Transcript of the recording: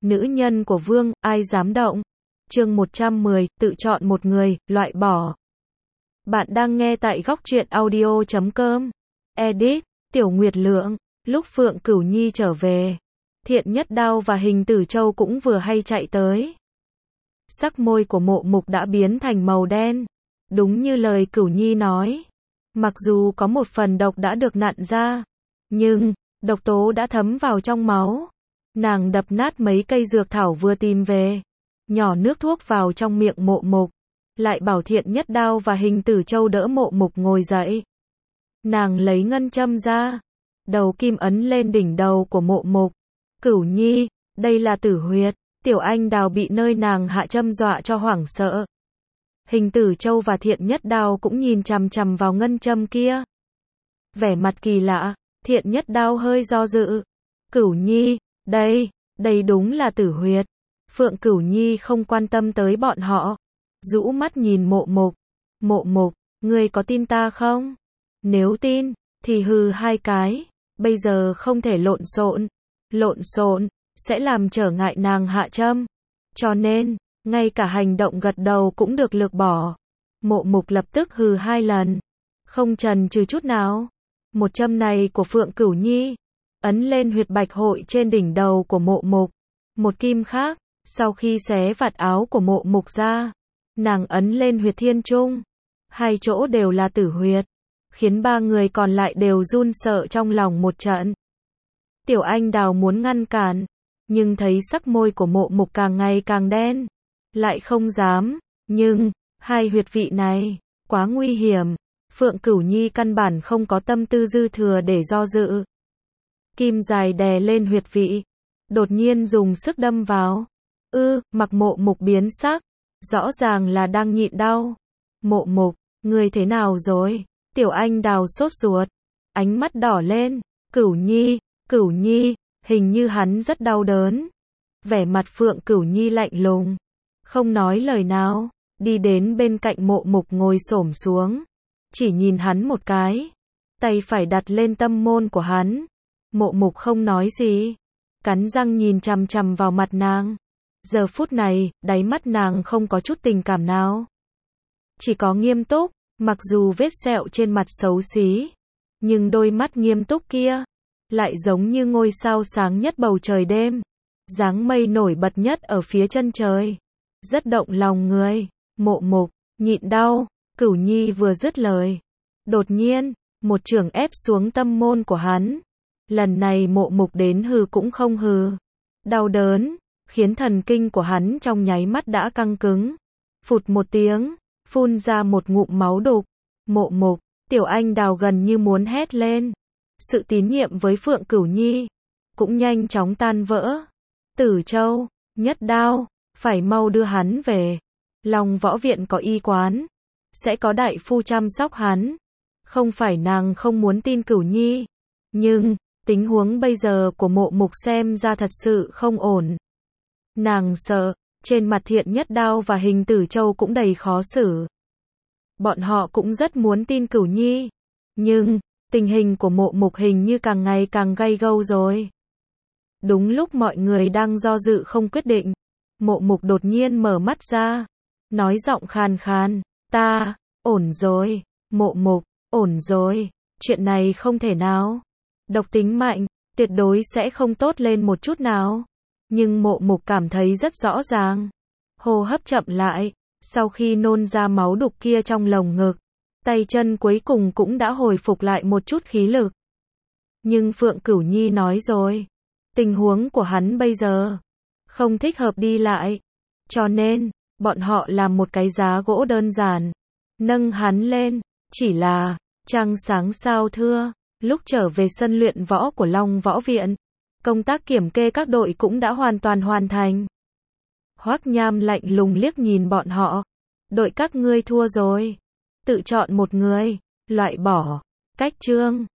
Nữ nhân của Vương, ai dám động? Chương 110, tự chọn một người, loại bỏ. Bạn đang nghe tại góc truyện audio.com. Edit, Tiểu Nguyệt Lượng. Lúc Phượng Cửu Nhi trở về, Thiện Nhất Đao và Hình Tử Châu cũng vừa hay chạy tới. Sắc môi của Mộ Mục đã biến thành màu đen. Đúng như lời Cửu Nhi nói. Mặc dù có một phần độc đã được nặn ra, nhưng độc tố đã thấm vào trong máu. Nàng đập nát mấy cây dược thảo vừa tìm về, nhỏ nước thuốc vào trong miệng Mộ Mục, lại bảo Thiện Nhất Đao và Hình Tử Châu đỡ Mộ Mục ngồi dậy. Nàng lấy ngân châm ra, đầu kim ấn lên đỉnh đầu của Mộ Mục. Cửu Nhi, đây là tử huyệt. Tiểu Anh Đào bị nơi nàng hạ châm dọa cho hoảng sợ. Hình Tử Châu và Thiện Nhất Đao cũng nhìn chằm chằm vào ngân châm kia. Vẻ mặt kỳ lạ, Thiện Nhất Đao hơi do dự. Cửu Nhi, đây đúng là tử huyệt. Phượng Cửu Nhi không quan tâm tới bọn họ, rũ mắt nhìn Mộ Mục. Mộ Mục, ngươi có tin ta không? Nếu tin, thì hừ hai cái. Bây giờ không thể lộn xộn sẽ làm trở ngại nàng hạ châm. Cho nên, ngay cả hành động gật đầu cũng được lược bỏ. Mộ Mục lập tức hừ hai lần, không chần chừ chút nào. Một châm này của Phượng Cửu Nhi, ấn lên huyệt bạch hội trên đỉnh đầu của Mộ Mục. Một kim khác, sau khi xé vạt áo của Mộ Mục ra, nàng ấn lên huyệt thiên trung. Hai chỗ đều là tử huyệt, khiến ba người còn lại đều run sợ trong lòng một trận. Tiểu Anh Đào muốn ngăn cản, nhưng thấy sắc môi của Mộ Mục càng ngày càng đen, lại không dám. Nhưng hai huyệt vị này quá nguy hiểm, Phượng Cửu Nhi căn bản không có tâm tư dư thừa để do dự. Kim dài đè lên huyệt vị, đột nhiên dùng sức đâm vào. Mặc Mộ Mục biến sắc, rõ ràng là đang nhịn đau. Mộ Mục, ngươi thế nào rồi? Tiểu Anh Đào sốt ruột, ánh mắt đỏ lên. Cửu Nhi, hình như hắn rất đau đớn. Vẻ mặt Phượng Cửu Nhi lạnh lùng, không nói lời nào, đi đến bên cạnh Mộ Mục ngồi xổm xuống, chỉ nhìn hắn một cái, tay phải đặt lên tâm môn của hắn. Mộ Mục không nói gì, cắn răng nhìn chằm chằm vào mặt nàng. Giờ phút này, đáy mắt nàng không có chút tình cảm nào, chỉ có nghiêm túc. Mặc dù vết sẹo trên mặt xấu xí, nhưng đôi mắt nghiêm túc kia lại giống như ngôi sao sáng nhất bầu trời đêm, dáng mây nổi bật nhất ở phía chân trời, rất động lòng người. Mộ Mục, nhịn đau. Cửu Nhi vừa dứt lời, đột nhiên một chưởng ép xuống tâm môn của hắn. Lần này Mộ Mục đến hừ cũng không hừ, đau đớn khiến thần kinh của hắn trong nháy mắt đã căng cứng. Phụt một tiếng, phun ra một ngụm máu đục. Mộ Mục, Tiểu Anh Đào gần như muốn hét lên. Sự tín nhiệm với Phượng Cửu Nhi cũng nhanh chóng tan vỡ. Tử Châu, Nhất Đao, phải mau đưa hắn về. Long Võ Viện có y quán, sẽ có đại phu chăm sóc hắn. Không phải nàng không muốn tin Cửu Nhi, nhưng tình huống bây giờ của Mộ Mục xem ra thật sự không ổn. Nàng sợ. Trên mặt Thiện Nhất Đao và Hình Tử Châu cũng đầy khó xử. Bọn họ cũng rất muốn tin Cửu Nhi, nhưng tình hình của Mộ Mục hình như càng ngày càng gay gâu rồi. Đúng lúc mọi người đang do dự không quyết định, Mộ Mục đột nhiên mở mắt ra, nói giọng khàn khàn, ta, ổn rồi. Mộ Mục, ổn rồi, chuyện này không thể nào. Độc tính mạnh, tuyệt đối sẽ không tốt lên một chút nào. Nhưng Mộ Mục cảm thấy rất rõ ràng. Hô hấp chậm lại, sau khi nôn ra máu đục kia trong lồng ngực, tay chân cuối cùng cũng đã hồi phục lại một chút khí lực. Nhưng Phượng Cửu Nhi nói rồi, tình huống của hắn bây giờ không thích hợp đi lại, cho nên bọn họ làm một cái giá gỗ đơn giản, nâng hắn lên. Chỉ là trăng sáng sao thưa, lúc trở về sân luyện võ của Long Võ Viện, công tác kiểm kê các đội cũng đã hoàn toàn hoàn thành. Hoắc Nham lạnh lùng liếc nhìn bọn họ. Đội các ngươi thua rồi. Tự chọn một người, loại bỏ. Cách chương